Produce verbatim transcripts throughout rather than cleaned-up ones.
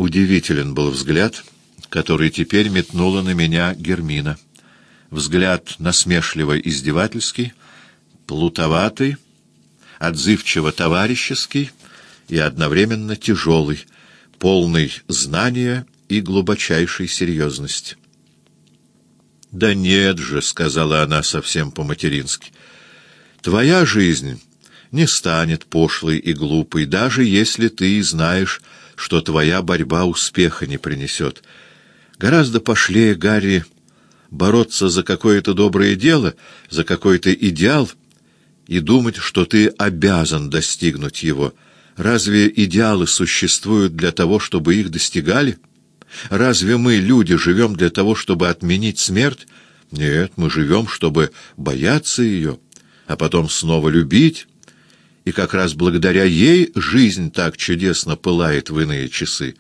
Удивителен был взгляд, который теперь метнула на меня Гермина. Взгляд насмешливо-издевательский, плутоватый, отзывчиво-товарищеский и одновременно тяжелый, полный знания и глубочайшей серьезности. «Да нет же», — сказала она совсем по-матерински, — «твоя жизнь не станет пошлой и глупой, даже если ты и знаешь, что твоя борьба успеха не принесет. Гораздо пошлее, Гарри, бороться за какое-то доброе дело, за какой-то идеал и думать, что ты обязан достигнуть его. Разве идеалы существуют для того, чтобы их достигали? Разве мы, люди, живем для того, чтобы отменить смерть? Нет, мы живем, чтобы бояться ее, а потом снова любить, и как раз благодаря ей жизнь так чудесно пылает в иные часы.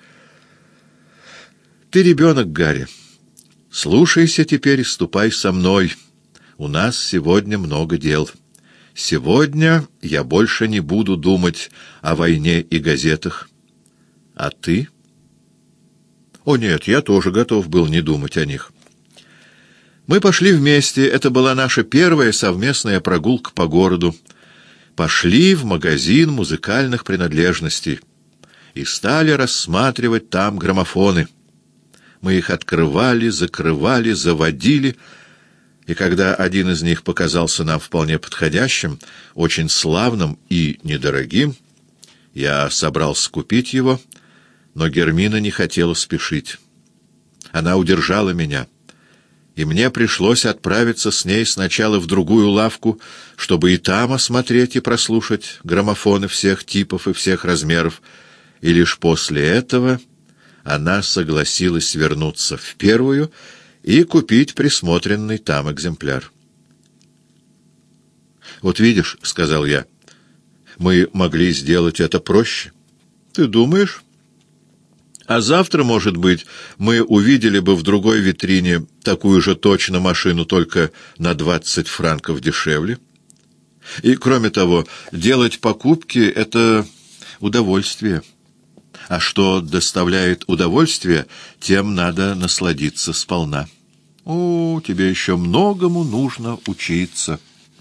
Ты ребенок, Гарри. Слушайся теперь и ступай со мной. У нас сегодня много дел. Сегодня я больше не буду думать о войне и газетах. А ты? О нет, я тоже готов был не думать о них. Мы пошли вместе, это была наша первая совместная прогулка по городу. Пошли в магазин музыкальных принадлежностей и стали рассматривать там граммофоны. Мы их открывали, закрывали, заводили, и когда один из них показался нам вполне подходящим, очень славным и недорогим, я собрался купить его, но Гермина не хотела спешить. Она удержала меня, и мне пришлось отправиться с ней сначала в другую лавку, чтобы и там осмотреть и прослушать граммофоны всех типов и всех размеров, и лишь после этого она согласилась вернуться в первую и купить присмотренный там экземпляр. «Вот видишь, — сказал я, — мы могли сделать это проще. Ты думаешь? А завтра, может быть, мы увидели бы в другой витрине такую же точно машину, только на двадцать франков дешевле. И, кроме того, делать покупки — это удовольствие. А что доставляет удовольствие, тем надо насладиться сполна. О, тебе еще многому нужно учиться».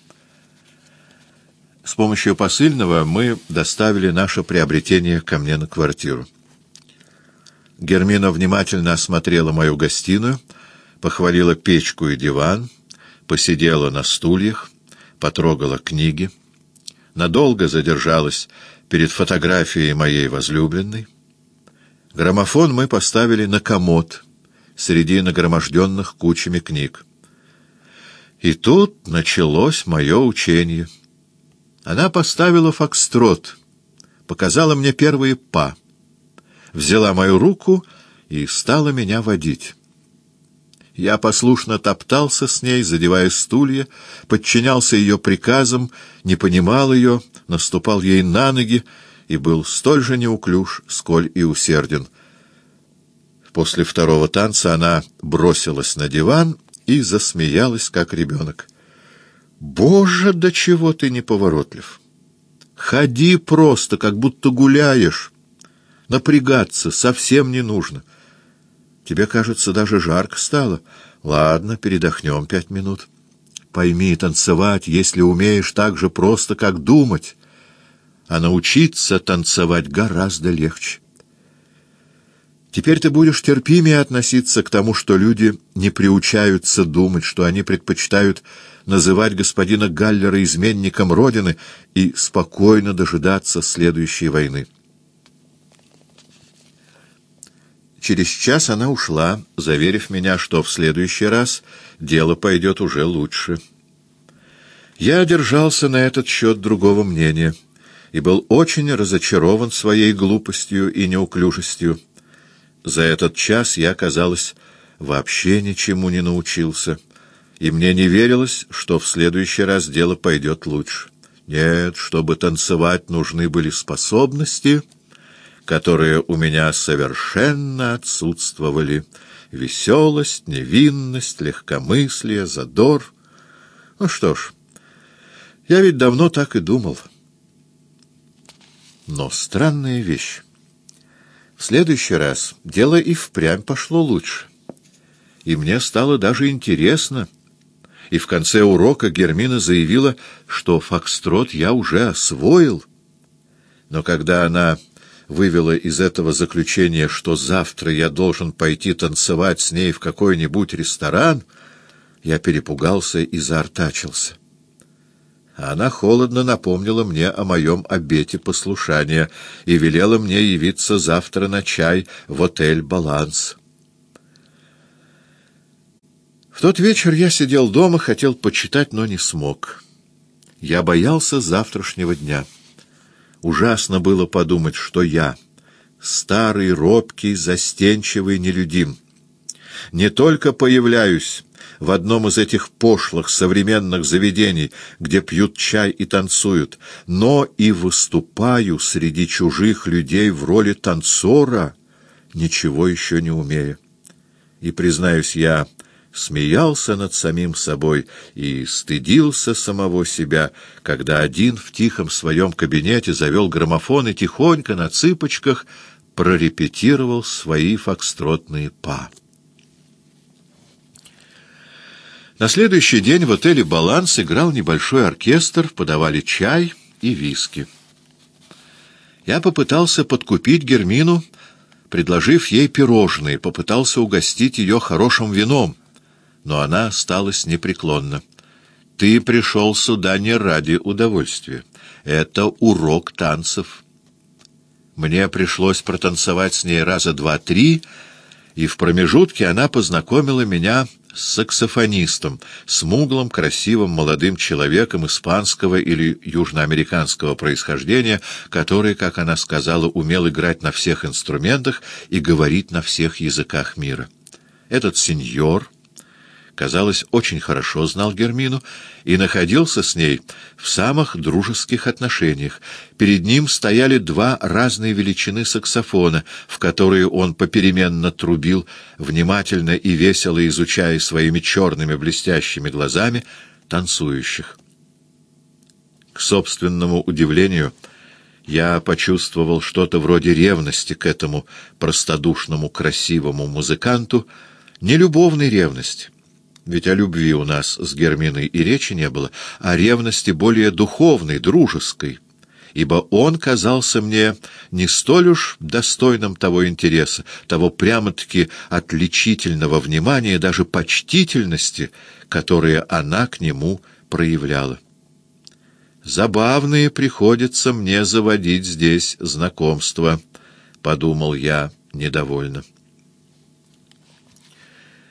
С помощью посыльного мы доставили наше приобретение ко мне на квартиру. Гермина внимательно осмотрела мою гостиную, похвалила печку и диван, посидела на стульях, потрогала книги, надолго задержалась перед фотографией моей возлюбленной. Граммофон мы поставили на комод среди нагроможденных кучами книг. И тут началось мое учение. Она поставила фокстрот, показала мне первые па, взяла мою руку и стала меня водить. Я послушно топтался с ней, задевая стулья, подчинялся ее приказам, не понимал ее, наступал ей на ноги и был столь же неуклюж, сколь и усерден. После второго танца она бросилась на диван и засмеялась, как ребенок. «Боже, до чего ты неповоротлив! Ходи просто, как будто гуляешь. Напрягаться совсем не нужно. Тебе, кажется, даже жарко стало. Ладно, передохнем пять минут. Пойми, танцевать, если умеешь, так же просто, как думать. А научиться танцевать гораздо легче. Теперь ты будешь терпимее относиться к тому, что люди не приучаются думать, что они предпочитают называть господина Галлера изменником Родины и спокойно дожидаться следующей войны. Через час она ушла, заверив меня, что в следующий раз дело пойдет уже лучше. Я держался на этот счет другого мнения и был очень разочарован своей глупостью и неуклюжестью. За этот час я, казалось, вообще ничему не научился, и мне не верилось, что в следующий раз дело пойдет лучше. Нет, чтобы танцевать, нужны были способности, которые у меня совершенно отсутствовали. Веселость, невинность, легкомыслие, задор. Ну что ж, я ведь давно так и думал. Но странная вещь. В следующий раз дело и впрямь пошло лучше. И мне стало даже интересно. И в конце урока Гермина заявила, что фокстрот я уже освоил. Но когда она вывела из этого заключения, что завтра я должен пойти танцевать с ней в какой-нибудь ресторан, я перепугался и заортачился. А она холодно напомнила мне о моем обете послушания и велела мне явиться завтра на чай в отель «Баланс». В тот вечер я сидел дома, хотел почитать, но не смог. Я боялся завтрашнего дня. Ужасно было подумать, что я, старый, робкий, застенчивый нелюдим, не только появляюсь в одном из этих пошлых современных заведений, где пьют чай и танцуют, но и выступаю среди чужих людей в роли танцора, ничего еще не умея. И, признаюсь, я смеялся над самим собой и стыдился самого себя, когда один в тихом своем кабинете завел граммофон и тихонько на цыпочках прорепетировал свои фокстротные па. На следующий день в отеле «Баланс» играл небольшой оркестр, подавали чай и виски. Я попытался подкупить Гермину, предложив ей пирожные, попытался угостить ее хорошим вином, но она осталась непреклонна. «Ты пришел сюда не ради удовольствия. Это урок танцев». Мне пришлось протанцевать с ней раза два-три, и в промежутке она познакомила меня с саксофонистом, смуглым, красивым молодым человеком испанского или южноамериканского происхождения, который, как она сказала, умел играть на всех инструментах и говорить на всех языках мира. Этот сеньор, казалось, очень хорошо знал Гермину и находился с ней в самых дружеских отношениях. Перед ним стояли два разные величины саксофона, в которые он попеременно трубил, внимательно и весело изучая своими черными блестящими глазами танцующих. К собственному удивлению, я почувствовал что-то вроде ревности к этому простодушному красивому музыканту, не любовной ревности. Ведь о любви у нас с Герминой и речи не было, а ревности более духовной, дружеской, ибо он казался мне не столь уж достойным того интереса, того прямо-таки отличительного внимания, даже почтительности, которые она к нему проявляла. «Забавные приходится мне заводить здесь знакомства», — подумал я недовольно.